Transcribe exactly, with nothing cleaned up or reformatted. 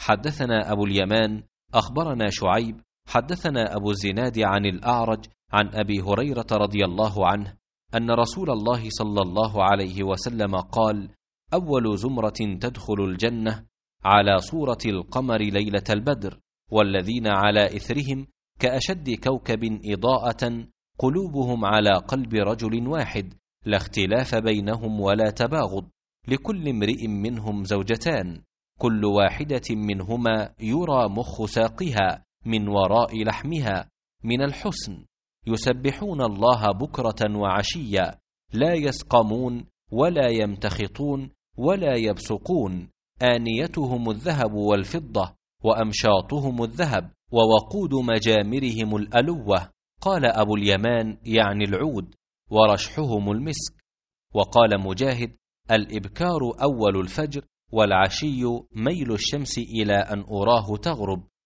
حدثنا أبو اليمان أخبرنا شعيب حدثنا أبو الزناد عن الأعرج عن أبي هريرة رضي الله عنه أن رسول الله صلى الله عليه وسلم قال: أول زمرة تدخل الجنة على صورة القمر ليلة البدر، والذين على إثرهم كأشد كوكب إضاءة قلوبهم على قلب رجل واحد، لا اختلاف بينهم ولا تباغض، لكل امرئ منهم زوجتان، كل واحدة منهما يرى مخ ساقها من وراء لحمها من الحسن، يسبحون الله بكرة وعشيا، لا يسقمون ولا يمتخطون ولا يبصقون، آنيتهم الذهب والفضة وأمشاطهم الذهب ووقود مجامرهم الألوة. قال أبو اليمان يعني العود، ورشحهم المسك. وقال مجاهد: الإبكار أول الفجر، والعشي ميل الشمس إلى أن أراه تغرب.